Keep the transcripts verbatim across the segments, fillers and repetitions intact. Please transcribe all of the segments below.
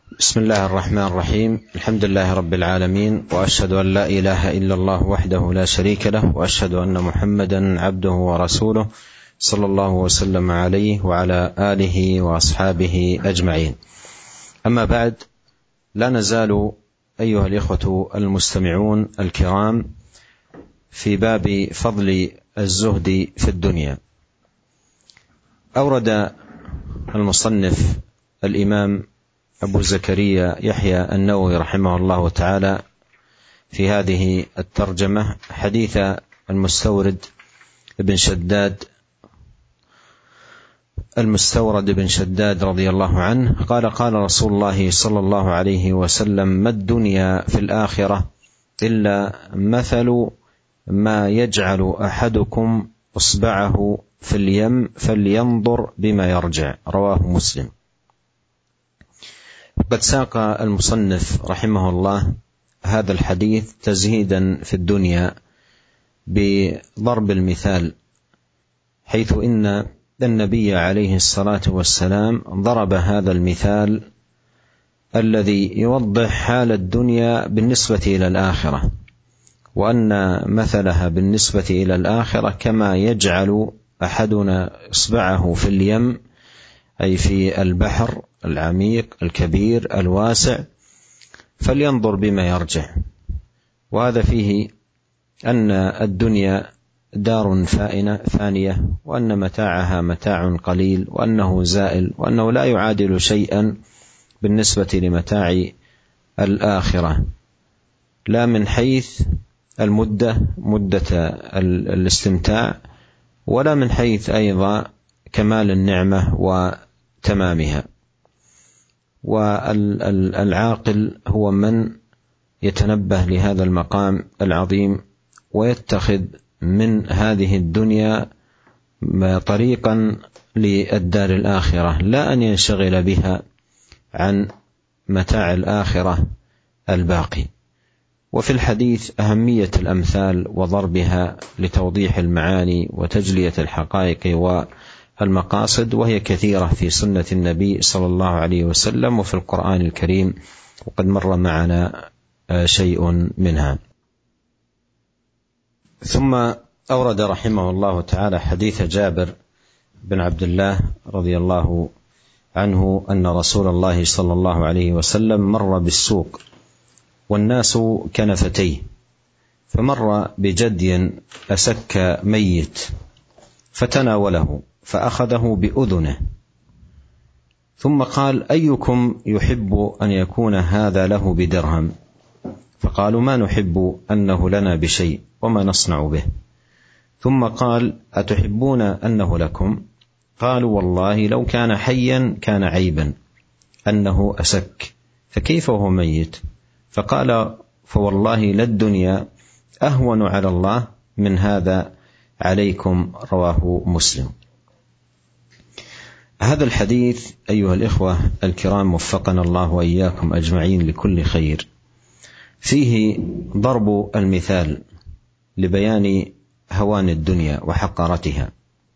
بسم الله الرحمن الرحيم. الحمد لله رب العالمين، وأشهد أن لا إله إلا الله وحده لا شريك له، وأشهد أن محمدا عبده ورسوله صلى الله وسلم عليه وعلى آله وأصحابه أجمعين. أما بعد، لا نزال أيها الإخوة المستمعون الكرام في باب فضل الزهد في الدنيا. أورد المصنف الإمام أبو زكريا يحيى النووي رحمه الله تعالى في هذه الترجمة حديث المستورد بن شداد المستورد بن شداد رضي الله عنه قال: قال رسول الله صلى الله عليه وسلم: ما الدنيا في الآخرة إلا مثل ما يجعل أحدكم إصبعه في اليم فلينظر بما يرجع. رواه مسلم. قد ساق المصنف رحمه الله هذا الحديث تزهيدا في الدنيا بضرب المثال، حيث إن النبي عليه الصلاة والسلام ضرب هذا المثال الذي يوضح حال الدنيا بالنسبة إلى الآخرة، وأن مثلها بالنسبة إلى الآخرة كما يجعل أحدنا إصبعه في اليم، أي في البحر العميق الكبير الواسع، فلينظر بما يرجع. وهذا فيه أن الدنيا دار فانية فانية، وأن متاعها متاع قليل، وأنه زائل، وأنه لا يعادل شيئا بالنسبة لمتاع الآخرة، لا من حيث المدة مدة الاستمتاع، ولا من حيث أيضا كمال النعمة وتمامها. والعاقل هو من يتنبه لهذا المقام العظيم ويتخذ من هذه الدنيا طريقا للدار الآخرة، لا أن ينشغل بها عن متاع الآخرة الباقي. وفي الحديث أهمية الأمثال وضربها لتوضيح المعاني وتجلية الحقائق والمقاصد، وهي كثيرة في سنة النبي صلى الله عليه وسلم وفي القرآن الكريم، وقد مر معنا شيء منها. ثم أورد رحمه الله تعالى حديث جابر بن عبد الله رضي الله عنه أن رسول الله صلى الله عليه وسلم مر بالسوق والناس كنفتيه، فمر بجدي أسك ميت فتناوله فأخذه بأذنه، ثم قال: أيكم يحب أن يكون هذا له بدرهم؟ فقالوا: ما نحب أنه لنا بشيء، وما نصنع به. ثم قال: أتحبون أنه لكم؟ قالوا: والله لو كان حيا كان عيبا أنه أسك، فكيف وهو ميت؟ فقال: فوالله للدنيا أهون على الله من هذا عليكم. رواه مسلم. هذا الحديث أيها الإخوة الكرام وفقنا الله وإياكم أجمعين لكل خير، فيه ضرب المثال لبيان هوان الدنيا وحقارتها،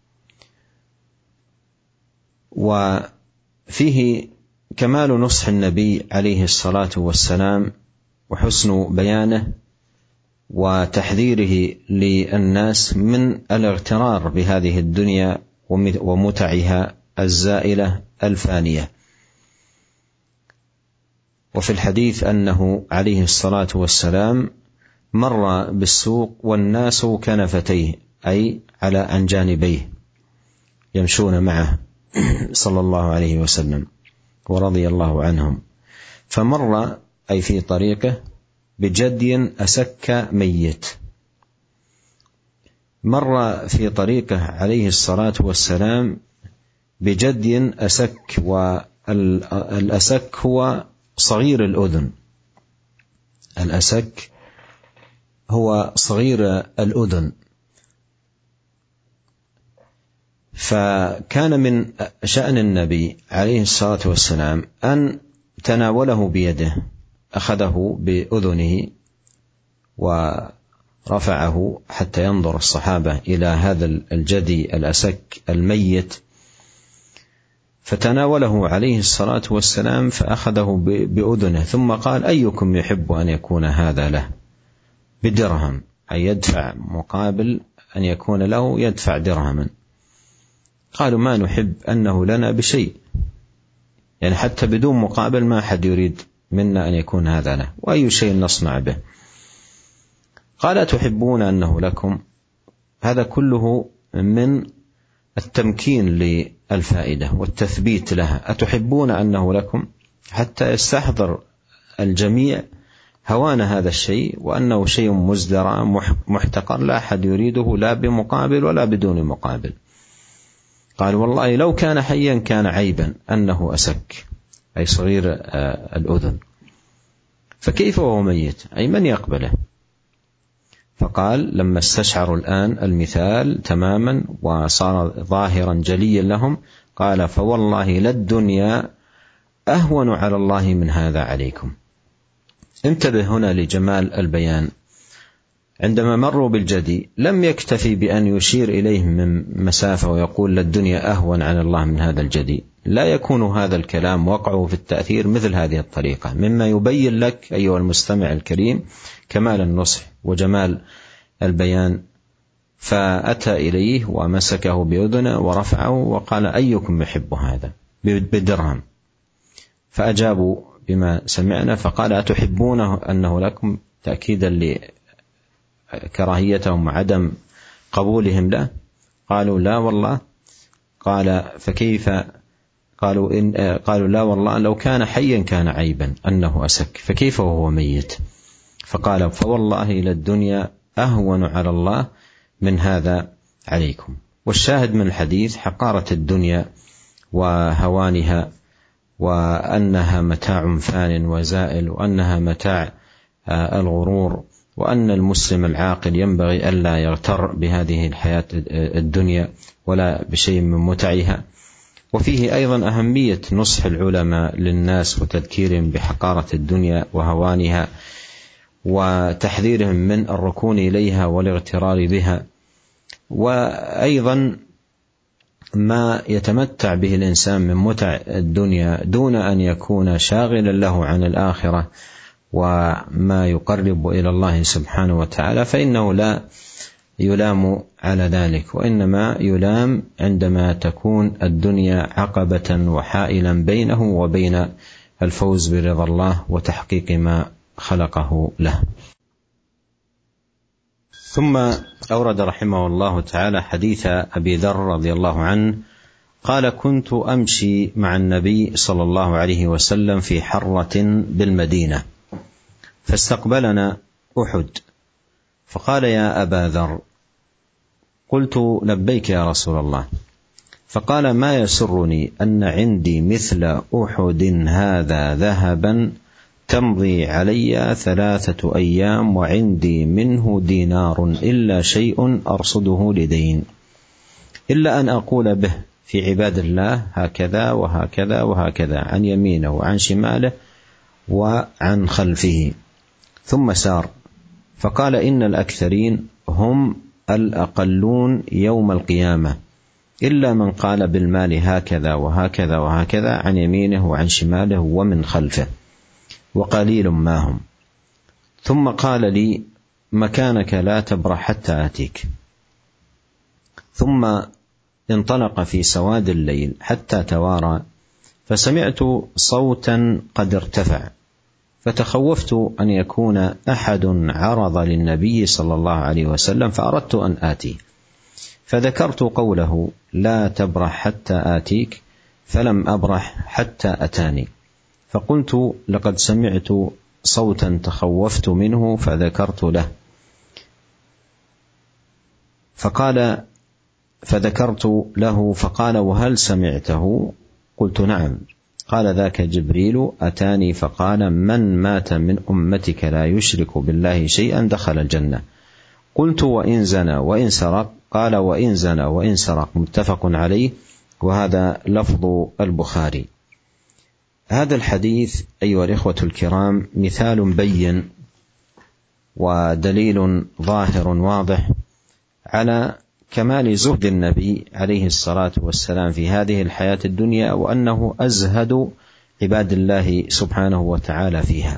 وفيه كمال نصح النبي عليه الصلاة والسلام وحسن بيانه وتحذيره للناس من الاغترار بهذه الدنيا ومتعها الزائلة الفانية. وفي الحديث أنه عليه الصلاة والسلام مر بالسوق والناس كنفتيه، أي على عن جانبيه يمشون معه صلى الله عليه وسلم ورضي الله عنهم، فمر أي في طريقه بجدي أسك ميت، مر في طريقه عليه الصلاة والسلام بجدي أسك، والأسك هو صغير الأذن، الأسك هو صغير الأذن. فكان من شأن النبي عليه الصلاة والسلام أن تناوله بيده، أخذه بأذنه ورفعه حتى ينظر الصحابة إلى هذا الجدي الأسك الميت، فتناوله عليه الصلاة والسلام فأخذه بأذنه ثم قال: أيكم يحب أن يكون هذا له بدرهم، أي يدفع مقابل أن يكون له يدفع درهما. قالوا: ما نحب أنه لنا بشيء، يعني حتى بدون مقابل ما أحد يريد منا أن يكون هذا له، وأي شيء نصنع به. قال: أتحبون أنه لكم؟ هذا كله من التمكين للفائدة والتثبيت لها. أتحبون أنه لكم، حتى يستحضر الجميع هوان هذا الشيء وأنه شيء مزدرى محتقر لا أحد يريده لا بمقابل ولا بدون مقابل. قال: والله لو كان حيا كان عيبا أنه أسك، أي صغير الأذن، فكيف وهو ميت، أي من يقبله؟ فقال لما استشعروا الآن المثال تماما وصار ظاهرا جليا لهم، قال: فوالله للدنيا أهون على الله من هذا عليكم. انتبه هنا لجمال البيان. عندما مروا بالجدي لم يكتفي بأن يشير إليه من مسافة ويقول: للدنيا أهون على الله من هذا الجدي. لا يكون هذا الكلام وقعه في التأثير مثل هذه الطريقة، مما يبين لك أيها المستمع الكريم كمال النصح وجمال البيان. فأتى إليه ومسكه بأذنه ورفعه وقال: أيكم يحب هذا بدرهم؟ فأجابوا بما سمعنا، فقال: أتحبونه أنه لكم، تأكيدا لكراهيتهم وعدم قبولهم له. قالوا: لا والله. قال: فكيف؟ قالوا إن قالوا: لا والله لو كان حيا كان عيبا أنه أسك، فكيف وهو ميت؟ فقال: فوالله للدنيا أهون على الله من هذا عليكم. والشاهد من الحديث حقارة الدنيا وهوانها، وأنها متاع فان وزائل، وأنها متاع الغرور، وأن المسلم العاقل ينبغي ألا يغتر بهذه الحياة الدنيا ولا بشيء من متعها. وفيه أيضا أهمية نصح العلماء للناس وتذكيرهم بحقارة الدنيا وهوانها، وتحذيرهم من الركون إليها والاغترار بها. وأيضا ما يتمتع به الإنسان من متع الدنيا دون أن يكون شاغلا له عن الآخرة وما يقرب إلى الله سبحانه وتعالى، فإنه لا يلام على ذلك، وإنما يلام عندما تكون الدنيا عقبة وحائلا بينه وبين الفوز برضا الله وتحقيق ما خلقه له. ثم أورد رحمه الله تعالى حديث أبي ذر رضي الله عنه قال: كنت أمشي مع النبي صلى الله عليه وسلم في حرة بالمدينة، فاستقبلنا أحد، فقال: يا أبا ذر. قلت: لبيك يا رسول الله. فقال: ما يسرني أن عندي مثل أحد هذا ذهبا تمضي علي ثلاثة أيام وعندي منه دينار إلا شيء أرصده لدين، إلا أن أقول به في عباد الله هكذا وهكذا وهكذا عن يمينه وعن شماله وعن خلفه. ثم سار فقال: إن الأكثرين هم الأقلون يوم القيامة، إلا من قال بالمال هكذا وهكذا وهكذا عن يمينه وعن شماله ومن خلفه، وقليل ما هم. ثم قال لي: مكانك لا تبرح حتى آتيك. ثم انطلق في سواد الليل حتى توارى، فسمعت صوتا قد ارتفع، فتخوفت أن يكون أحد عرض للنبي صلى الله عليه وسلم، فأردت أن آتي، فذكرت قوله: لا تبرح حتى آتيك، فلم أبرح حتى أتاني. فقلت: لقد سمعت صوتا تخوفت منه، فذكرت له، فقال فذكرت له فقال: وهل سمعته؟ قلت: نعم. قال: ذاك جبريل أتاني فقال: من مات من أمتك لا يشرك بالله شيئا دخل الجنة. قلت: وإن زنى وإن سرق؟ قال: وإن زنى وإن سرق. متفق عليه، وهذا لفظ البخاري. هذا الحديث أيها الإخوة الكرام مثال بين ودليل ظاهر واضح على كمال زهد النبي عليه الصلاة والسلام في هذه الحياة الدنيا، وأنه أزهد عباد الله سبحانه وتعالى فيها.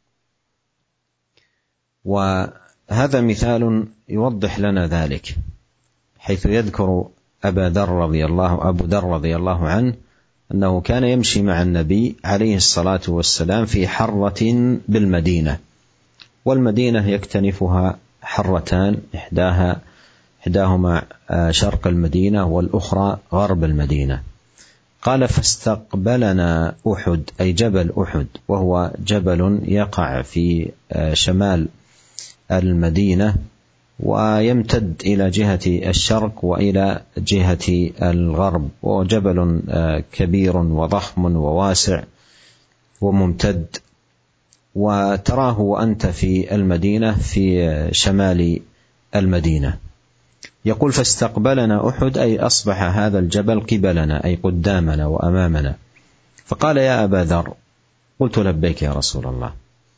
وهذا مثال يوضح لنا ذلك، حيث يذكر أبا ذر رضي الله أبو ذر رضي الله عنه أنه كان يمشي مع النبي عليه الصلاة والسلام في حرة بالمدينة، والمدينة يكتنفها حرتان، إحداها إحداهما شرق المدينة والأخرى غرب المدينة. قال: فاستقبلنا أحد، أي جبل أحد، وهو جبل يقع في شمال المدينة ويمتد إلى جهة الشرق وإلى جهة الغرب، وجبل كبير وضخم وواسع وممتد، وتراه وأنت في المدينة في شمال المدينة. يقول: فاستقبلنا أحد، أي أصبح هذا الجبل قبلنا، أي قدامنا وأمامنا. فقال: يا أبا ذر. قلت: لبيك يا رسول الله.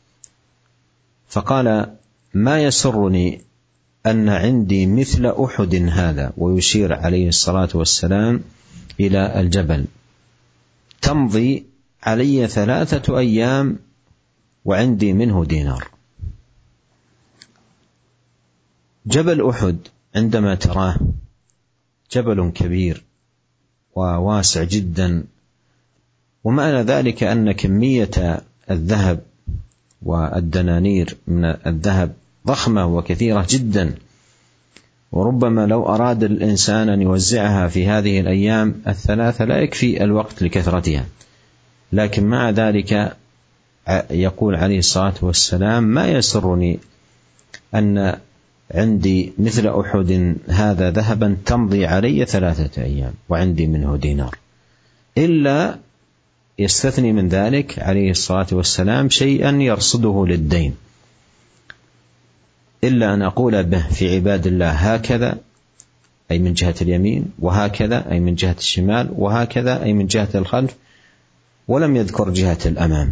فقال: ما يسرني أن عندي مثل أحد هذا، ويشير عليه الصلاة والسلام إلى الجبل، تمضي علي ثلاثة أيام وعندي منه دينار. جبل أحد عندما تراه جبل كبير وواسع جدا، ومعنى ذلك أن كمية الذهب والدنانير من الذهب ضخمة وكثيرة جدا، وربما لو أراد الإنسان أن يوزعها في هذه الأيام الثلاثة لا يكفي الوقت لكثرتها، لكن مع ذلك يقول عليه الصلاة والسلام: ما يسرني أن عندي مثل أحد هذا ذهبا تمضي علي ثلاثة أيام وعندي منه دينار، إلا يستثني من ذلك عليه الصلاة والسلام شيئا يرصده للدين، إلا أن أقول به في عباد الله هكذا، أي من جهة اليمين، وهكذا أي من جهة الشمال، وهكذا أي من جهة الخلف، ولم يذكر جهة الأمام.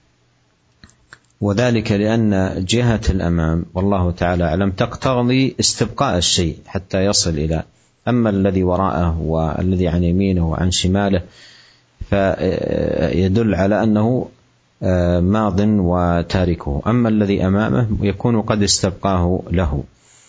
وذلك لأن جهة الأمام والله تعالى أعلم تقتضي استبقاء الشيء حتى يصل إلى، أما الذي وراءه والذي عن يمينه وعن شماله فيدل على أنه ماض وتاركه، أما الذي أمامه يكون قد استبقاه له،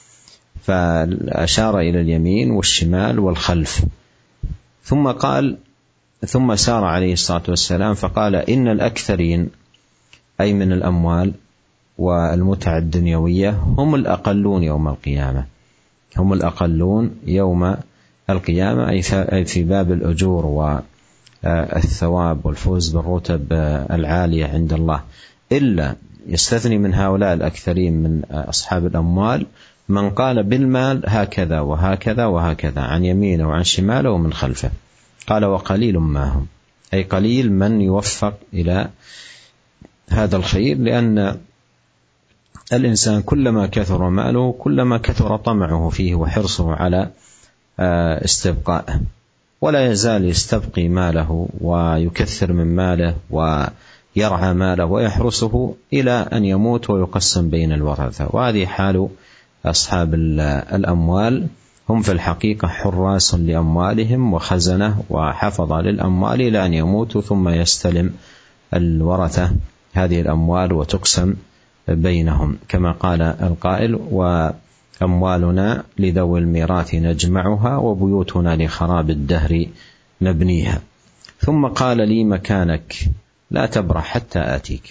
فأشار إلى اليمين والشمال والخلف. ثم قال ثم سار عليه الصلاة والسلام فقال: إن الأكثرين، أي من الأموال والمتع الدنيوية، هم الأقلون يوم القيامة، هم الأقلون يوم القيامة، أي في باب الأجور والثواب والفوز بالرتب العالية عند الله. إلا يستثني من هؤلاء الأكثرين من أصحاب الأموال من قال بالمال هكذا وهكذا وهكذا، عن يمينه وعن شماله ومن خلفه. قال: وقليل ما هم، أي قليل من يوفق إلى هذا الخير، لأن الإنسان كلما كثر ماله كلما كثر طمعه فيه وحرصه على استبقائه، ولا يزال يستبقي ماله ويكثر من ماله ويرعى ماله ويحرسه إلى أن يموت ويقسم بين الورثة. وهذه حال أصحاب الأموال، هم في الحقيقة حراس لأموالهم وخزنة وحفظة للأموال إلى أن يموتوا، ثم يستلم الورثة هذه الأموال وتقسم بينهم، كما قال القائل: وأموالنا لذوي الميراث نجمعها، وبيوتنا لخراب الدهر نبنيها. ثم قال لي: مكانك لا تبرح حتى آتيك.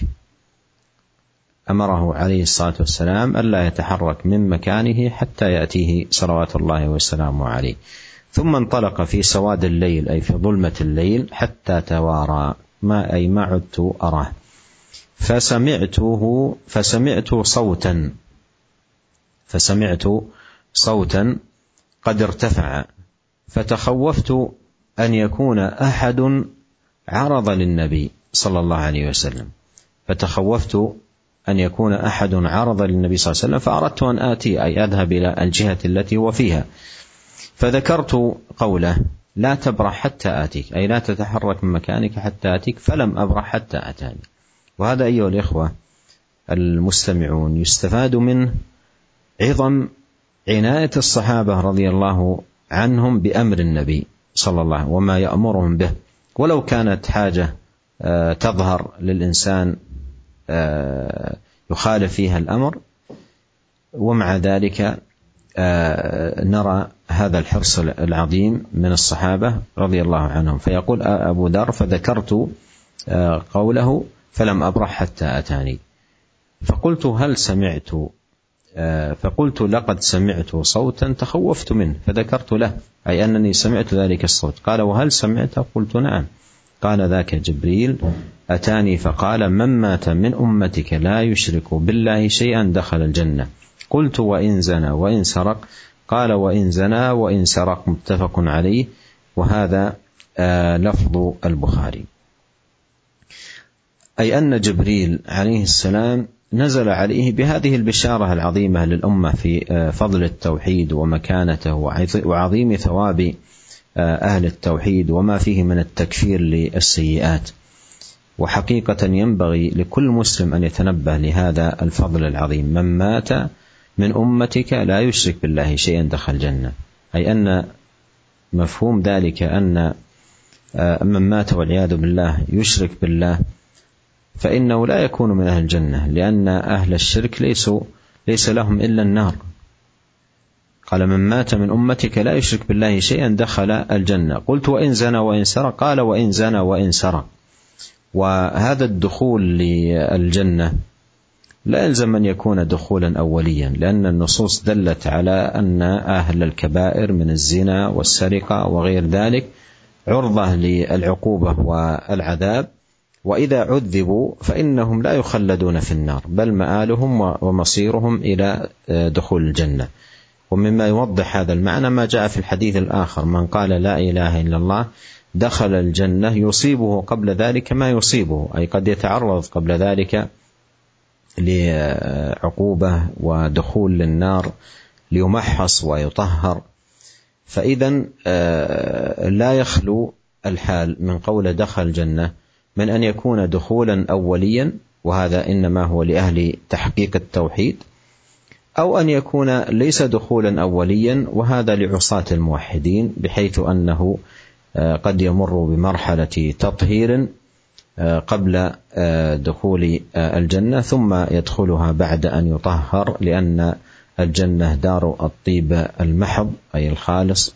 أمره عليه الصلاة والسلام ألا يتحرك من مكانه حتى يأتيه صلوات الله وسلامه عليه. ثم انطلق في سواد الليل، أي في ظلمة الليل، حتى توارى، ما أي ما عدت أراه. فسمعته فسمعت صوتا فسمعت صوتا قد ارتفع، فتخوفت أن يكون أحد عرض للنبي صلى الله عليه وسلم فتخوفت أن يكون أحد عرض للنبي صلى الله عليه وسلم، فأردت أن آتي، أي أذهب إلى الجهة التي هو فيها. فذكرت قوله: لا تبرح حتى آتيك، أي لا تتحرك من مكانك حتى آتيك، فلم أبرح حتى أتاني. وهذا أيها الإخوة المستمعون يستفاد منه عظم عناية الصحابة رضي الله عنهم بأمر النبي صلى الله عليه وسلم وما يأمرهم به، ولو كانت حاجة تظهر للإنسان يخالف فيها الأمر، ومع ذلك نرى هذا الحرص العظيم من الصحابة رضي الله عنهم. فيقول أبو ذر: فذكرت قوله فلم أبرح حتى أتاني، فقلت: هل سمعت؟ فقلت: لقد سمعت صوتا تخوفت منه، فذكرت له أي أنني سمعت ذلك الصوت. قال: وهل سمعت؟ قلت: نعم. قال: ذاك جبريل أتاني فقال: من مات من أمتك لا يشرك بالله شيئا دخل الجنة. قلت: وإن زنى وإن سرق؟ قال: وإن زنى وإن سرق، متفق عليه، وهذا لفظ البخاري. أي أن جبريل عليه السلام نزل عليه بهذه البشارة العظيمة للأمة في فضل التوحيد ومكانته وعظيم ثواب أهل التوحيد وما فيه من التكفير للسيئات. وحقيقة ينبغي لكل مسلم أن يتنبه لهذا الفضل العظيم: من مات من أمتك لا يشرك بالله شيئا دخل الجنة. أي أن مفهوم ذلك أن من مات والعياذ بالله يشرك بالله فإنه لا يكون من أهل الجنة، لأن أهل الشرك ليسوا ليس لهم إلا النار. قال: من مات من أمتك لا يشرك بالله شيئا دخل الجنة. قلت: وإن زنى وإن سرق؟ قال: وإن زنى وإن سرق. وهذا الدخول للجنة لا يلزم أن يكون دخولا أوليا، لأن النصوص دلت على أن أهل الكبائر من الزنا والسرقة وغير ذلك عرضة للعقوبة والعذاب، وإذا عذبوا فإنهم لا يخلدون في النار، بل مآلهم ومصيرهم إلى دخول الجنة. ومما يوضح هذا المعنى ما جاء في الحديث الآخر: من قال لا إله إلا الله دخل الجنة يصيبه قبل ذلك ما يصيبه، أي قد يتعرض قبل ذلك لعقوبة ودخول للنار ليمحص ويطهر. فإذا لا يخلو الحال من قول دخل الجنة من أن يكون دخولا أوليا، وهذا إنما هو لأهل تحقيق التوحيد، أو أن يكون ليس دخولا أوليا، وهذا لعصاة الموحدين، بحيث أنه قد يمر بمرحلة تطهير قبل دخول الجنة ثم يدخلها بعد أن يطهر، لأن الجنة دار الطيب المحض أي الخالص،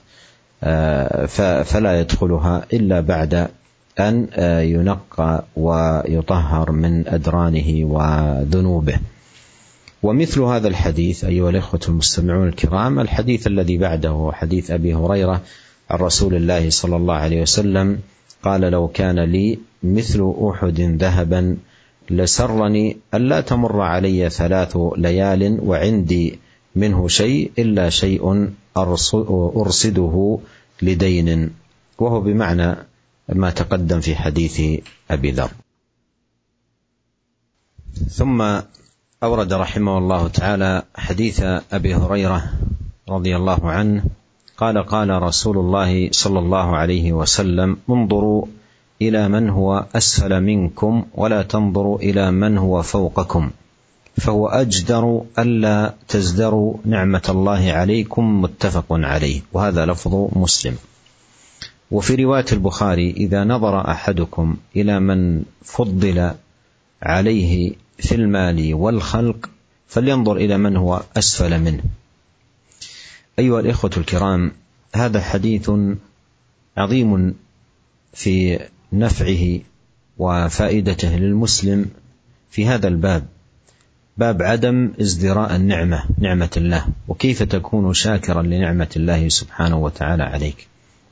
فلا يدخلها إلا بعد أن ينقى ويطهر من أدرانه وذنوبه. ومثل هذا الحديث أيها الإخوة المستمعون الكرام، الحديث الذي بعده حديث أبي هريرة عن رسول الله صلى الله عليه وسلم قال: لو كان لي مثل أحد ذهبا لسرني ألا تمر علي ثلاث ليال وعندي منه شيء إلا شيء أرصده لدين، وهو بمعنى ما تقدم في حديث أبي ذر. ثم أورد رحمه الله تعالى حديث أبي هريرة رضي الله عنه قال: قال رسول الله صلى الله عليه وسلم: انظروا إلى من هو أسفل منكم ولا تنظروا إلى من هو فوقكم، فهو أجدر ألا تزدروا نعمة الله عليكم، متفق عليه، وهذا لفظ مسلم. وفي رواية البخاري: إذا نظر أحدكم إلى من فضل عليه في المال والخلق فلينظر إلى من هو أسفل منه. أيها الإخوة الكرام، هذا حديث عظيم في نفعه وفائدته للمسلم في هذا الباب، باب عدم ازدراء النعمة، نعمة الله، وكيف تكون شاكرا لنعمة الله سبحانه وتعالى عليك.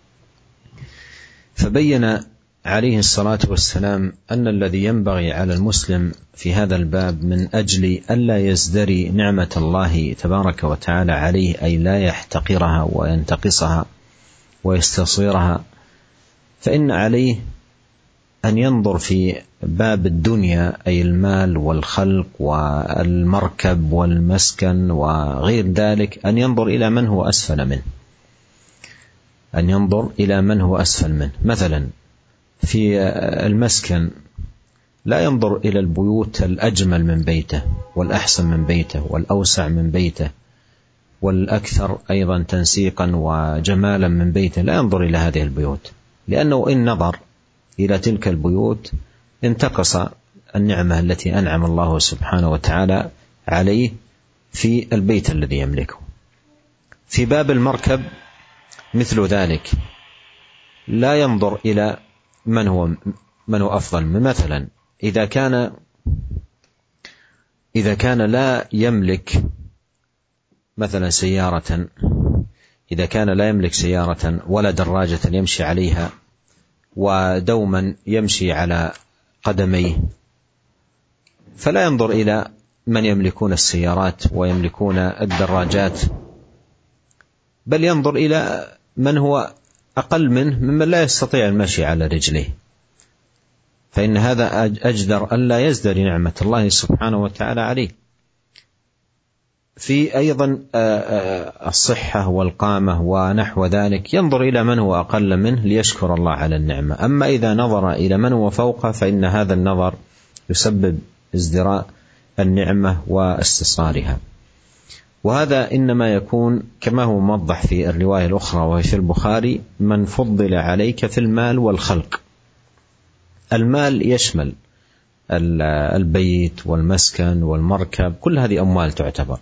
فبين عليه الصلاة والسلام أن الذي ينبغي على المسلم في هذا الباب من أجل ألا يزدري نعمة الله تبارك وتعالى عليه، أي لا يحتقرها وينتقصها ويستصغرها، فإن عليه أن ينظر في باب الدنيا، أي المال والخلق والمركب والمسكن وغير ذلك، أن ينظر إلى من هو أسفل منه، أن ينظر إلى من هو أسفل منه. مثلا في المسكن لا ينظر إلى البيوت الأجمل من بيته والأحسن من بيته والأوسع من بيته والأكثر أيضا تنسيقا وجمالا من بيته لا ينظر إلى هذه البيوت، لأنه إن نظر إلى تلك البيوت انتقص النعمة التي أنعم الله سبحانه وتعالى عليه في البيت الذي يملكه. في باب المركب مثل ذلك، لا ينظر إلى من هو من هو أفضل. مثلا إذا كان إذا كان لا يملك مثلا سيارة إذا كان لا يملك سيارة ولا دراجة يمشي عليها ودوما يمشي على قدميه، فلا ينظر إلى من يملكون السيارات ويملكون الدراجات، بل ينظر إلى من هو أقل منه ممن لا يستطيع المشي على رجليه، فإن هذا أجدر أن لا يزدري نعمة الله سبحانه وتعالى عليه. في أيضا الصحة والقامة ونحو ذلك ينظر إلى من هو أقل منه ليشكر الله على النعمة. أما إذا نظر إلى من هو فوقه فإن هذا النظر يسبب ازدراء النعمة واستصغارها. وهذا إنما يكون كما هو موضح في الرواية الأخرى وهي في البخاري: من فضل عليك في المال والخلق. المال يشمل البيت والمسكن والمركب، كل هذه أموال تعتبر.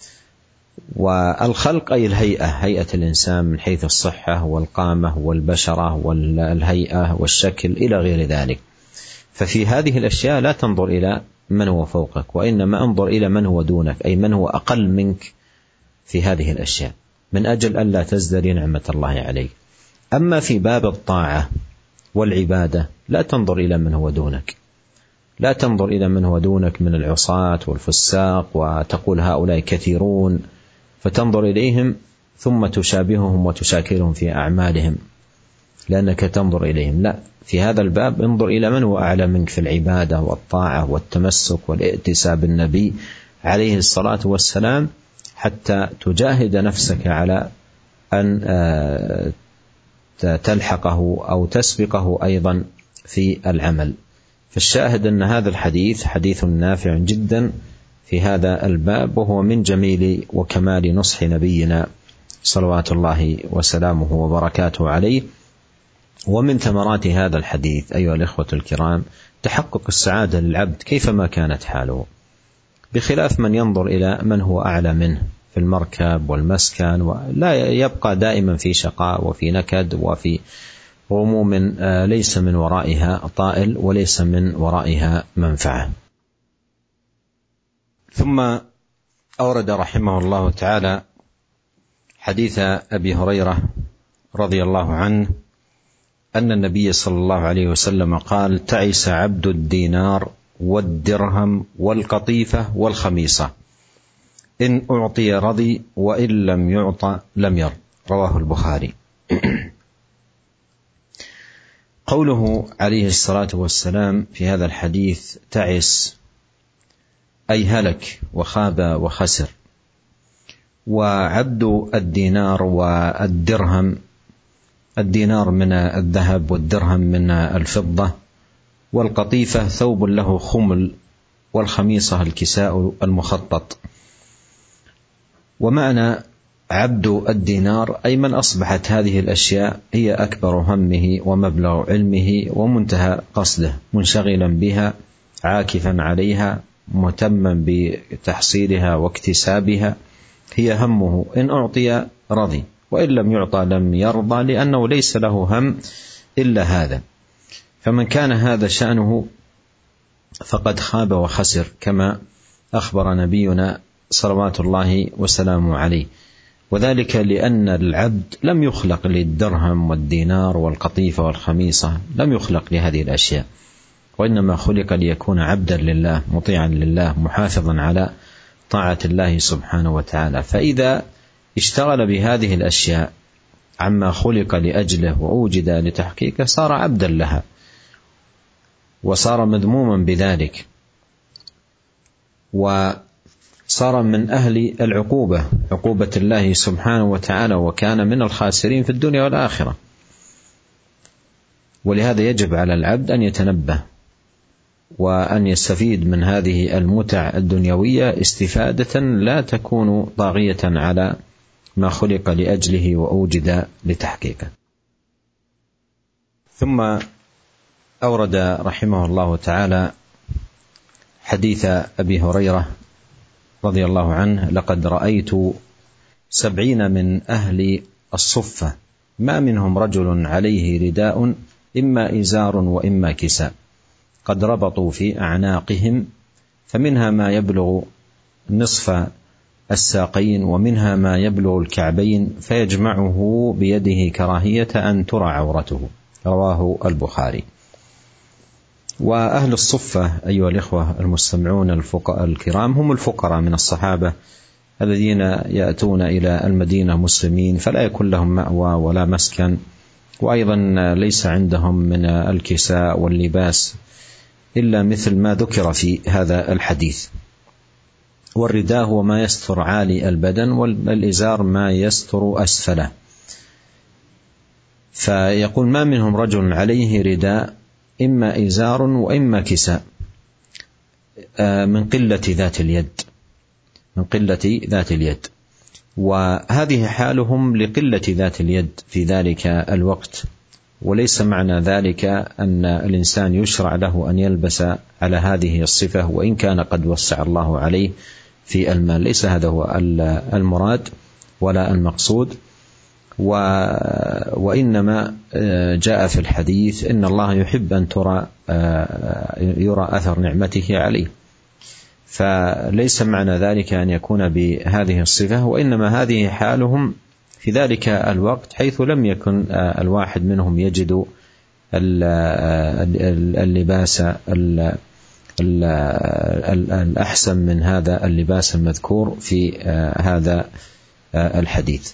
والخلق أي الهيئة، هيئة الإنسان من حيث الصحة والقامة والبشرة والهيئة والشكل إلى غير ذلك. ففي هذه الأشياء لا تنظر إلى من هو فوقك، وإنما انظر إلى من هو دونك، أي من هو أقل منك في هذه الأشياء، من أجل أن لا تزدري نعمة الله عليك. أما في باب الطاعة والعبادة لا تنظر إلى من هو دونك، لا تنظر إلى من هو دونك من العصاة والفساق وتقول هؤلاء كثيرون، فتنظر إليهم ثم تشابههم وتشاكلهم في أعمالهم لأنك تنظر إليهم. لا، في هذا الباب انظر إلى من هو أعلى منك في العبادة والطاعة والتمسك والائتساب بالنبي عليه الصلاة والسلام، حتى تجاهد نفسك على أن تلحقه أو تسبقه أيضا في العمل. فالشاهد أن هذا الحديث حديث نافع جدا في هذا الباب، وهو من جميل وكمال نصح نبينا صلوات الله وسلامه وبركاته عليه. ومن ثمرات هذا الحديث أيها الإخوة الكرام تحقق السعادة للعبد كيفما كانت حاله، بخلاف من ينظر إلى من هو أعلى منه في المركب والمسكن، ولا يبقى دائما في شقاء وفي نكد وفي غموم ليس من ورائها طائل وليس من ورائها منفعة. ثم أورد رحمه الله تعالى حديث أبي هريرة رضي الله عنه أن النبي صلى الله عليه وسلم قال: تعس عبد الدينار والدرهم والقطيفة والخميصة، إن أعطي رضي وإن لم يعطى لم يرض. رواه البخاري. قوله عليه الصلاة والسلام في هذا الحديث تعس أي هلك وخاب وخسر. وعبد الدينار والدرهم، الدينار من الذهب والدرهم من الفضة، والقطيفة ثوب له خمل، والخميصة الكساء المخطط. ومعنى عبد الدينار أي من أصبحت هذه الأشياء هي أكبر همه ومبلغ علمه ومنتهى قصده، منشغلا بها عاكفا عليها مهتما بتحصيلها واكتسابها، هي همه. إن أعطي رضي وإن لم يعطى لم يرضى، لأنه ليس له هم إلا هذا. فمن كان هذا شأنه فقد خاب وخسر، كما أخبر نبينا صلوات الله وسلامه عليه. وذلك لأن العبد لم يخلق للدرهم والدينار والقطيفة والخميصة، لم يخلق لهذه الأشياء، وإنما خلق ليكون عبدا لله مطيعا لله محافظا على طاعة الله سبحانه وتعالى. فإذا اشتغل بهذه الأشياء عما خلق لأجله وأوجد لتحقيقه صار عبدا لها وصار مذموما بذلك، وصار من أهل العقوبة، عقوبة الله سبحانه وتعالى، وكان من الخاسرين في الدنيا والآخرة. ولهذا يجب على العبد أن يتنبه وأن يستفيد من هذه المتع الدنيوية استفادة لا تكون طاغية على ما خلق لأجله وأوجد لتحقيقه. ثم أورد رحمه الله تعالى حديث أبي هريرة رضي الله عنه: لقد رأيت سبعين من أهل الصفة ما منهم رجل عليه رداء إما إزار وإما كساء، قد ربطوا في أعناقهم، فمنها ما يبلغ نصف الساقين ومنها ما يبلغ الكعبين، فيجمعه بيده كراهية أن ترى عورته. رواه البخاري. وأهل الصفة أيها الإخوة المستمعون الفقراء الكرام هم الفقراء من الصحابة الذين يأتون إلى المدينة مسلمين فلا يكون لهم مأوى ولا مسكن، وأيضا ليس عندهم من الكساء واللباس إلا مثل ما ذكر في هذا الحديث. والرداء هو ما يستر عالي البدن، والإزار ما يستر أسفله. فيقول: ما منهم رجل عليه رداء إما إزار وإما كساء، من قلة ذات اليد، من قلة ذات اليد. وهذه حالهم لقلة ذات اليد في ذلك الوقت، وليس معنى ذلك أن الإنسان يشرع له أن يلبس على هذه الصفة وإن كان قد وسع الله عليه في المال، ليس هذا هو المراد ولا المقصود. وإنما جاء في الحديث إن الله يحب أن ترى يرى أثر نعمته عليه، فليس معنى ذلك أن يكون بهذه الصفة، وإنما هذه حالهم في ذلك الوقت حيث لم يكن الواحد منهم يجد اللباس الأحسن من هذا اللباس المذكور في هذا الحديث.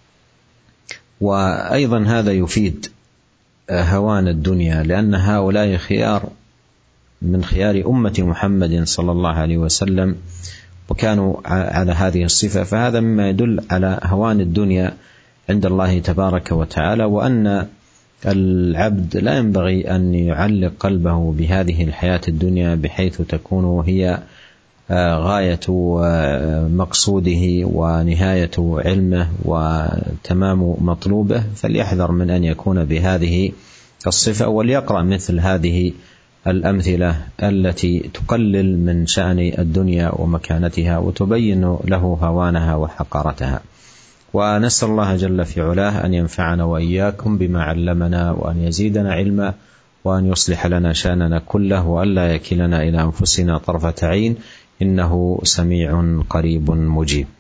وأيضا هذا يفيد هوان الدنيا، لأن هؤلاء خيار من خيار أمة محمد صلى الله عليه وسلم وكانوا على هذه الصفة، فهذا مما يدل على هوان الدنيا عند الله تبارك وتعالى، وأن العبد لا ينبغي أن يعلق قلبه بهذه الحياة الدنيا بحيث تكون هي غاية مقصوده ونهاية علمه وتمام مطلوبه، فليحذر من أن يكون بهذه الصفة، وليقرأ مثل هذه الأمثلة التي تقلل من شأن الدنيا ومكانتها وتبين له هوانها وحقارتها. ونسأل الله جل في علاه أن ينفعنا وإياكم بما علمنا، وأن يزيدنا علما، وأن يصلح لنا شأننا كله، وأن لا يكلنا إلى أنفسنا طرفة عين، إنه سميع قريب مجيب.